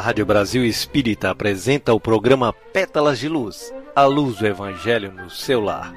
Rádio Brasil Espírita apresenta o programa Pétalas de Luz, a luz do Evangelho no seu lar.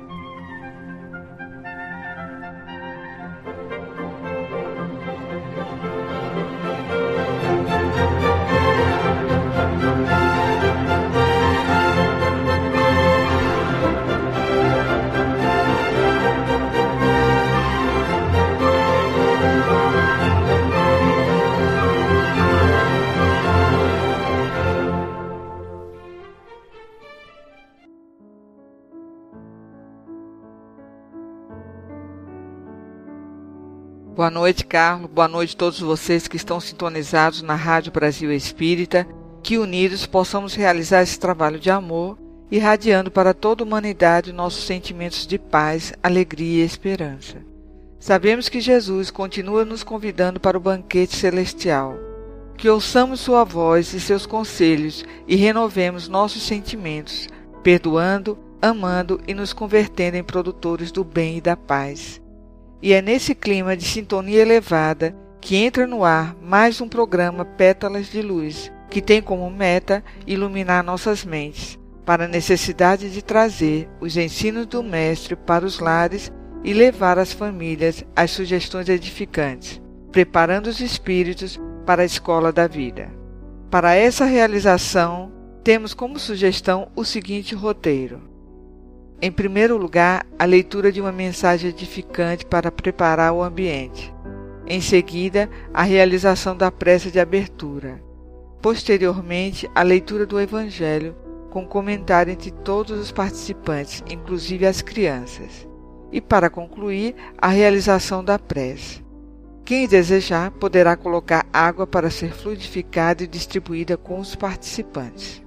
Boa noite, Carlos. Boa noite a todos vocês que estão sintonizados na Rádio Brasil Espírita. Que unidos possamos realizar esse trabalho de amor, irradiando para toda a humanidade nossos sentimentos de paz, alegria e esperança. Sabemos que Jesus continua nos convidando para o banquete celestial. Que ouçamos sua voz e seus conselhos e renovemos nossos sentimentos, perdoando, amando e nos convertendo em produtores do bem e da paz. E é nesse clima de sintonia elevada que entra no ar mais um programa Pétalas de Luz, que tem como meta iluminar nossas mentes, para a necessidade de trazer os ensinos do Mestre para os lares e levar às famílias as sugestões edificantes, preparando os espíritos para a escola da vida. Para essa realização, temos como sugestão o seguinte roteiro. Em primeiro lugar, a leitura de uma mensagem edificante para preparar o ambiente. Em seguida, a realização da prece de abertura. Posteriormente, a leitura do Evangelho, com comentário entre todos os participantes, inclusive as crianças. E, para concluir, a realização da prece. Quem desejar poderá colocar água para ser fluidificada e distribuída com os participantes.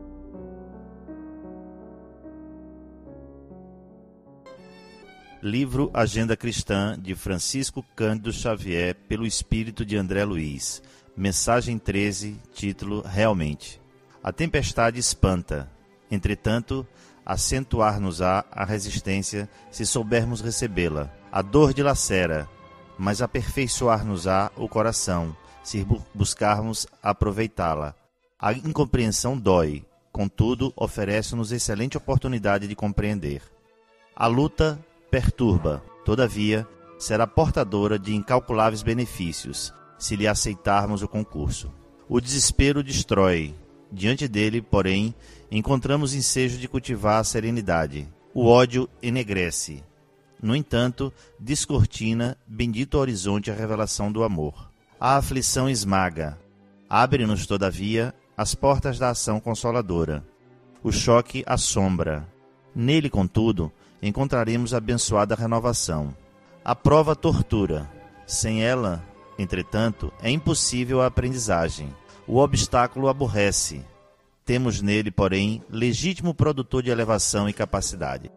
Livro Agenda Cristã, de Francisco Cândido Xavier, pelo espírito de André Luiz. Mensagem 13, título Realmente. A tempestade espanta, entretanto, acentuar-nos-á a resistência se soubermos recebê-la. A dor dilacera, mas aperfeiçoar-nos-á o coração, se buscarmos aproveitá-la. A incompreensão dói, contudo, oferece-nos excelente oportunidade de compreender. A luta perturba, todavia, será portadora de incalculáveis benefícios, se lhe aceitarmos o concurso. O desespero destrói. Diante dele, porém, encontramos ensejo de cultivar a serenidade. O ódio enegrece. No entanto, descortina, bendito horizonte, a revelação do amor. A aflição esmaga. Abre-nos, todavia, as portas da ação consoladora. O choque assombra. Nele, contudo, encontraremos a abençoada renovação. A prova tortura. Sem ela, entretanto, é impossível a aprendizagem. O obstáculo aborrece. Temos nele, porém, legítimo produtor de elevação e capacidade.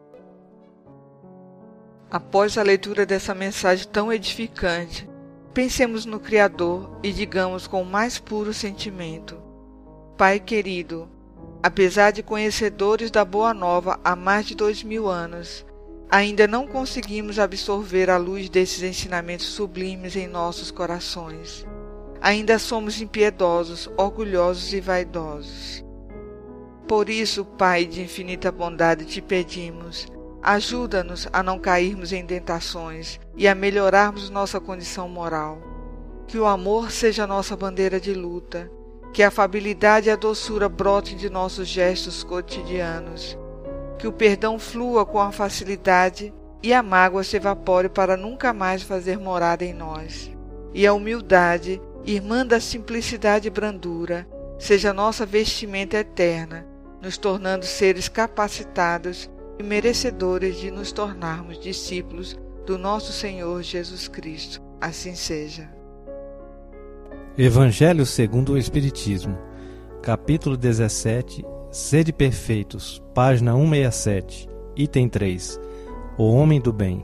Após a leitura dessa mensagem tão edificante, pensemos no Criador e digamos com o mais puro sentimento: Pai querido, apesar de conhecedores da Boa Nova há mais de 2000 anos, ainda não conseguimos absorver a luz desses ensinamentos sublimes em nossos corações. Ainda somos impiedosos, orgulhosos e vaidosos. Por isso, Pai de infinita bondade, te pedimos, ajuda-nos a não cairmos em tentações e a melhorarmos nossa condição moral. Que o amor seja nossa bandeira de luta, que a afabilidade e a doçura brotem de nossos gestos cotidianos, que o perdão flua com a facilidade e a mágoa se evapore para nunca mais fazer morada em nós. E a humildade, irmã da simplicidade e brandura, seja nossa vestimenta eterna, nos tornando seres capacitados e merecedores de nos tornarmos discípulos do nosso Senhor Jesus Cristo. Assim seja. Evangelho segundo o Espiritismo, capítulo 17, Sede Perfeitos, página 167, item 3, O Homem do Bem.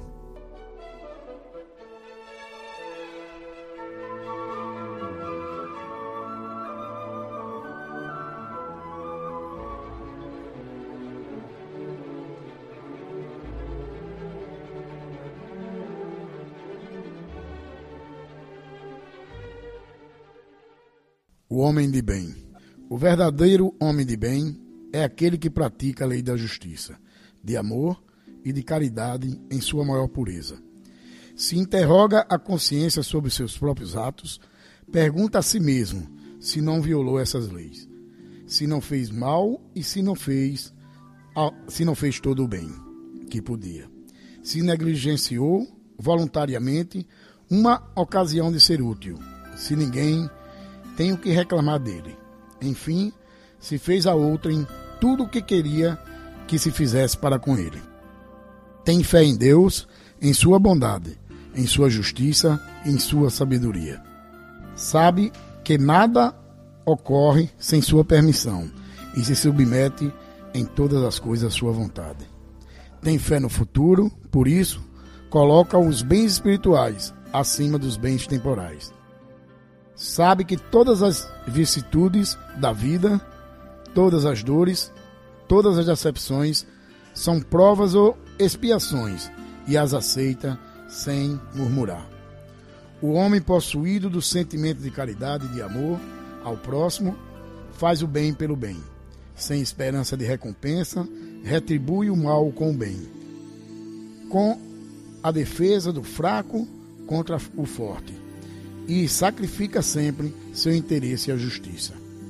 o homem de bem. O verdadeiro homem de bem é aquele que pratica a lei da justiça, de amor e de caridade em sua maior pureza. Se interroga a consciência sobre seus próprios atos, pergunta a si mesmo se não violou essas leis, se não fez mal e se não fez todo o bem que podia, se negligenciou voluntariamente uma ocasião de ser útil, se ninguém tem o que reclamar dele. Enfim, se fez a outrem tudo o que queria que se fizesse para com ele. Tem fé em Deus, em sua bondade, em sua justiça, em sua sabedoria. Sabe que nada ocorre sem sua permissão e se submete em todas as coisas à sua vontade. Tem fé no futuro, por isso, coloca os bens espirituais acima dos bens temporais. Sabe que todas as vicissitudes da vida, todas as dores, todas as decepções são provas ou expiações e as aceita sem murmurar. O homem possuído do sentimento de caridade e de amor ao próximo faz o bem pelo bem, sem esperança de recompensa, retribui o mal com o bem, com a defesa do fraco contra o forte, e sacrifica sempre seu interesse à justiça.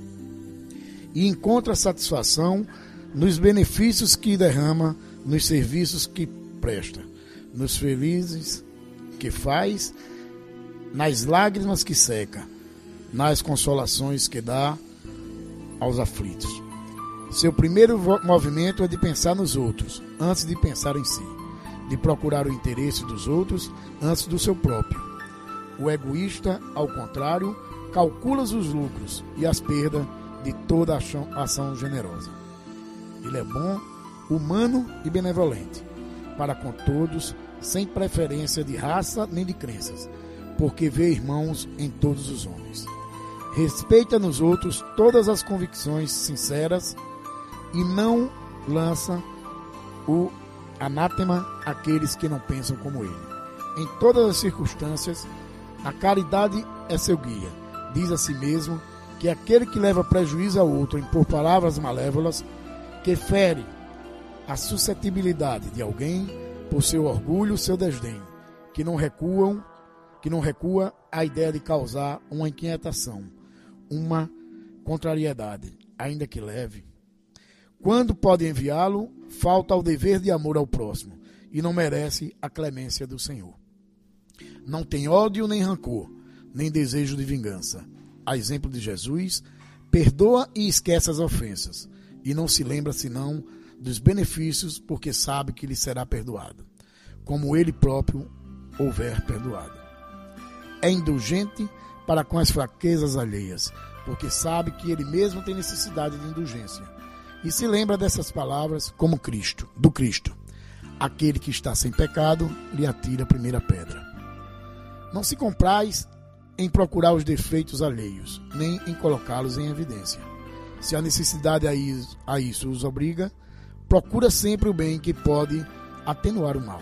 E encontra satisfação nos benefícios que derrama, nos serviços que presta, nos felizes que faz, nas lágrimas que seca, nas consolações que dá aos aflitos. Seu primeiro movimento é de pensar nos outros, antes de pensar em si, de procurar o interesse dos outros antes do seu próprio. O egoísta, ao contrário, calcula os lucros e as perdas de toda ação generosa. Ele é bom, humano e benevolente, para com todos, sem preferência de raça nem de crenças, porque vê irmãos em todos os homens. Respeita nos outros todas as convicções sinceras e não lança o anátema àqueles que não pensam como ele. Em todas as circunstâncias, a caridade é seu guia. Diz a si mesmo que aquele que leva prejuízo ao outro por palavras malévolas, que fere a suscetibilidade de alguém por seu orgulho, seu desdém, que não recua a ideia de causar uma inquietação, uma contrariedade, ainda que leve. Quando pode enviá-lo, falta ao dever de amor ao próximo e não merece a clemência do Senhor. Não tem ódio nem rancor, nem desejo de vingança. A exemplo de Jesus, perdoa e esquece as ofensas, e não se lembra senão dos benefícios, porque sabe que lhe será perdoado, como ele próprio houver perdoado. É indulgente para com as fraquezas alheias, porque sabe que ele mesmo tem necessidade de indulgência. E se lembra dessas palavras como do Cristo. Aquele que está sem pecado, lhe atira a primeira pedra. Não se compraz em procurar os defeitos alheios, nem em colocá-los em evidência. Se a necessidade a isso os obriga, procura sempre o bem que pode atenuar o mal.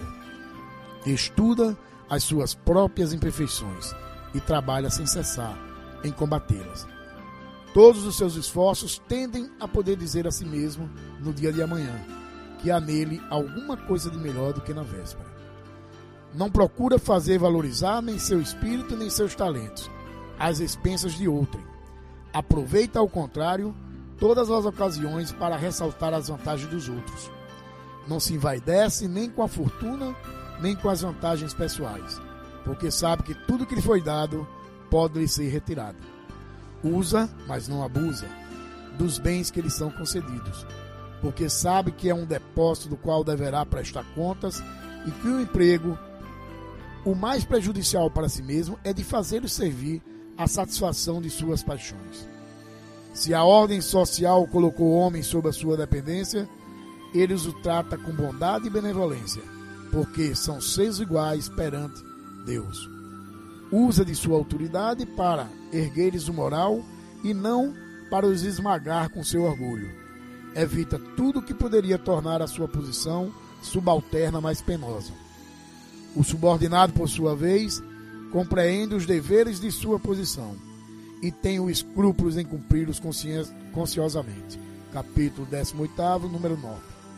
Estuda as suas próprias imperfeições e trabalha sem cessar em combatê-las. Todos os seus esforços tendem a poder dizer a si mesmo, no dia de amanhã, que há nele alguma coisa de melhor do que na véspera. Não procura fazer valorizar nem seu espírito nem seus talentos, às expensas de outrem. Aproveita, ao contrário, todas as ocasiões para ressaltar as vantagens dos outros. Não se envaidece nem com a fortuna, nem com as vantagens pessoais, porque sabe que tudo que lhe foi dado pode lhe ser retirado. Usa, mas não abusa, dos bens que lhe são concedidos, porque sabe que é um depósito do qual deverá prestar contas e que o emprego, o mais prejudicial para si mesmo, é de fazê-lo servir à satisfação de suas paixões. Se a ordem social colocou o homem sob a sua dependência, ele os trata com bondade e benevolência, porque são seres iguais perante Deus. Usa de sua autoridade para erguer-lhes o moral e não para os esmagar com seu orgulho. Evita tudo que poderia tornar a sua posição subalterna mais penosa. O subordinado, por sua vez, compreende os deveres de sua posição e tenho escrúpulos em cumpri-los consciosamente. Capítulo 18, número 9.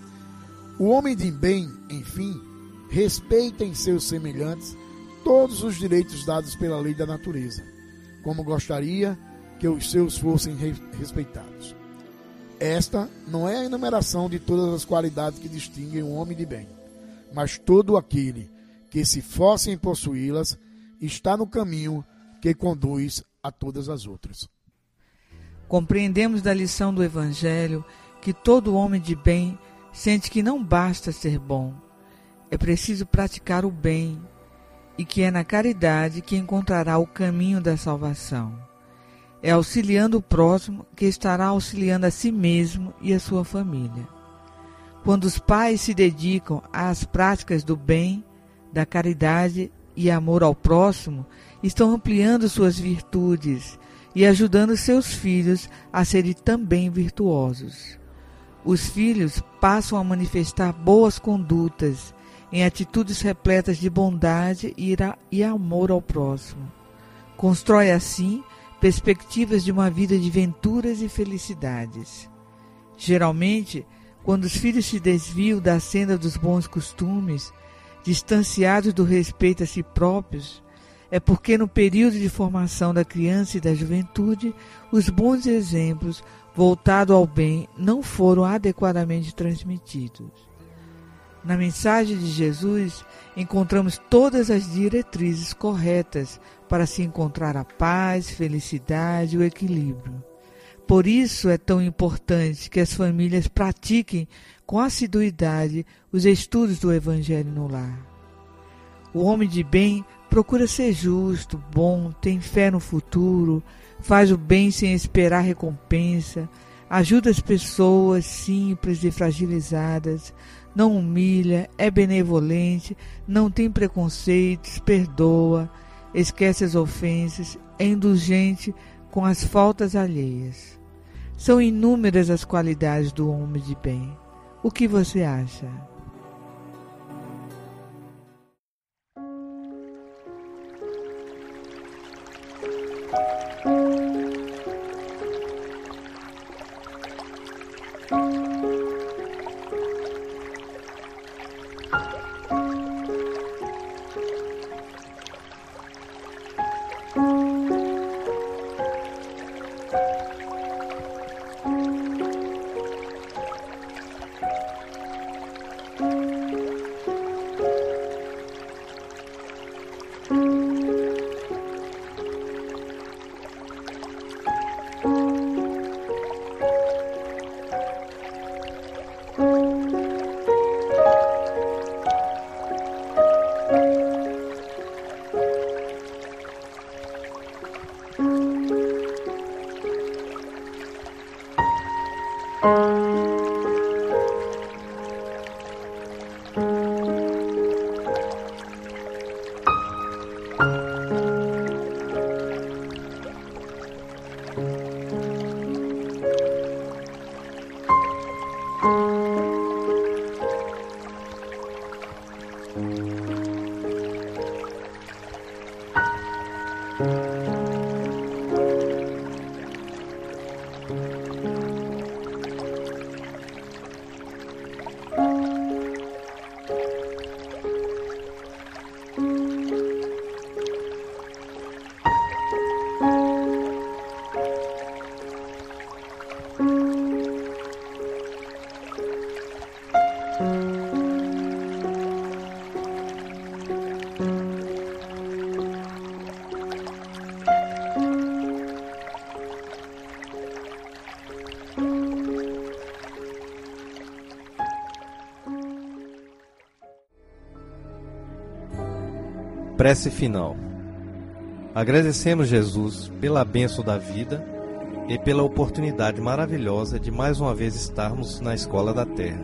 O homem de bem, enfim, respeita em seus semelhantes todos os direitos dados pela lei da natureza, como gostaria que os seus fossem respeitados. Esta não é a enumeração de todas as qualidades que distinguem o homem de bem, mas todo aquele que, se fossem possuí-las, está no caminho que conduz a todas as outras. Compreendemos da lição do Evangelho que todo homem de bem sente que não basta ser bom, é preciso praticar o bem, e que é na caridade que encontrará o caminho da salvação. É auxiliando o próximo que estará auxiliando a si mesmo e a sua família. Quando os pais se dedicam às práticas do bem, da caridade e amor ao próximo, estão ampliando suas virtudes e ajudando seus filhos a serem também virtuosos. Os filhos passam a manifestar boas condutas em atitudes repletas de bondade e amor ao próximo. Constrói assim perspectivas de uma vida de venturas e felicidades. Geralmente, quando os filhos se desviam da senda dos bons costumes, distanciados do respeito a si próprios, é porque no período de formação da criança e da juventude, os bons exemplos voltados ao bem não foram adequadamente transmitidos. Na mensagem de Jesus, encontramos todas as diretrizes corretas para se encontrar a paz, felicidade e o equilíbrio. Por isso é tão importante que as famílias pratiquem com assiduidade os estudos do Evangelho no lar. O homem de bem procura ser justo, bom, tem fé no futuro, faz o bem sem esperar recompensa, ajuda as pessoas simples e fragilizadas, não humilha, é benevolente, não tem preconceitos, perdoa, esquece as ofensas, é indulgente com as faltas alheias. São inúmeras as qualidades do homem de bem. O que você acha? Prece final. Agradecemos, Jesus, pela bênção da vida e pela oportunidade maravilhosa de mais uma vez estarmos na Escola da Terra.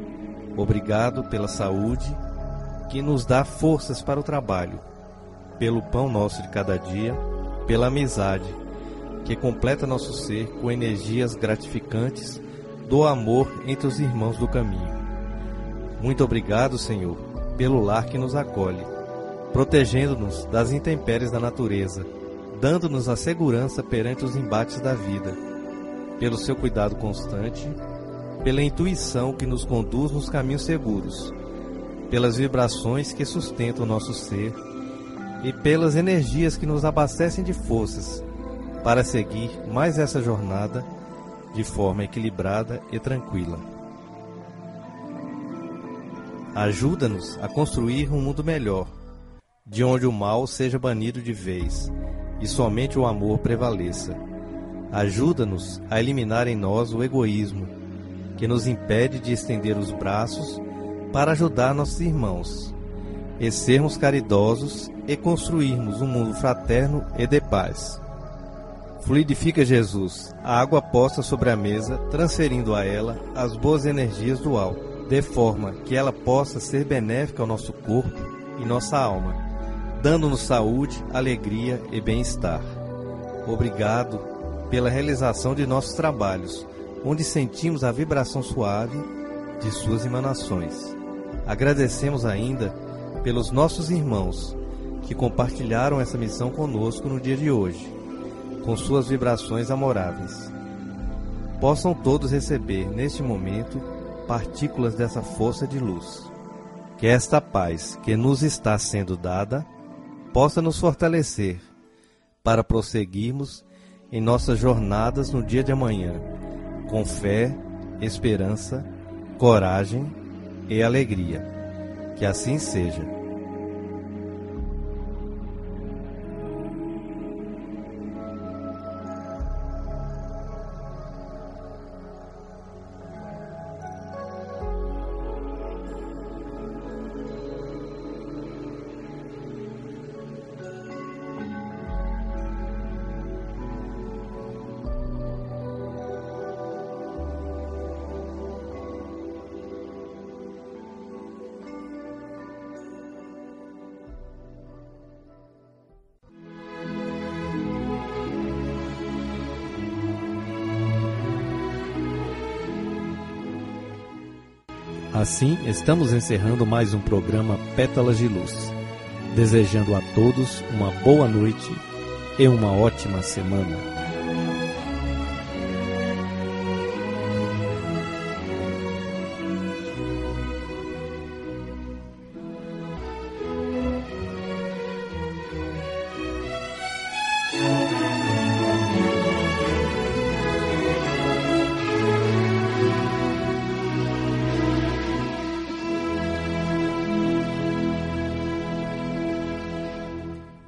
Obrigado pela saúde, que nos dá forças para o trabalho, pelo pão nosso de cada dia, pela amizade, que completa nosso ser com energias gratificantes do amor entre os irmãos do caminho. Muito obrigado, Senhor, pelo lar que nos acolhe, protegendo-nos das intempéries da natureza, dando-nos a segurança perante os embates da vida, pelo seu cuidado constante, pela intuição que nos conduz nos caminhos seguros, pelas vibrações que sustentam o nosso ser e pelas energias que nos abastecem de forças para seguir mais essa jornada de forma equilibrada e tranquila. Ajuda-nos a construir um mundo melhor, de onde o mal seja banido de vez e somente o amor prevaleça. Ajuda-nos a eliminar em nós o egoísmo, que nos impede de estender os braços para ajudar nossos irmãos, e sermos caridosos e construirmos um mundo fraterno e de paz. Fluidifica, Jesus, a água posta sobre a mesa, transferindo a ela as boas energias do alto, de forma que ela possa ser benéfica ao nosso corpo e nossa alma, dando-nos saúde, alegria e bem-estar. Obrigado pela realização de nossos trabalhos, onde sentimos a vibração suave de suas emanações. Agradecemos ainda pelos nossos irmãos que compartilharam essa missão conosco no dia de hoje, com suas vibrações amoráveis. Possam todos receber, neste momento, partículas dessa força de luz. Que esta paz que nos está sendo dada possa nos fortalecer para prosseguirmos em nossas jornadas no dia de amanhã, com fé, esperança, coragem e alegria. Que assim seja. Assim, estamos encerrando mais um programa Pétalas de Luz, desejando a todos uma boa noite e uma ótima semana.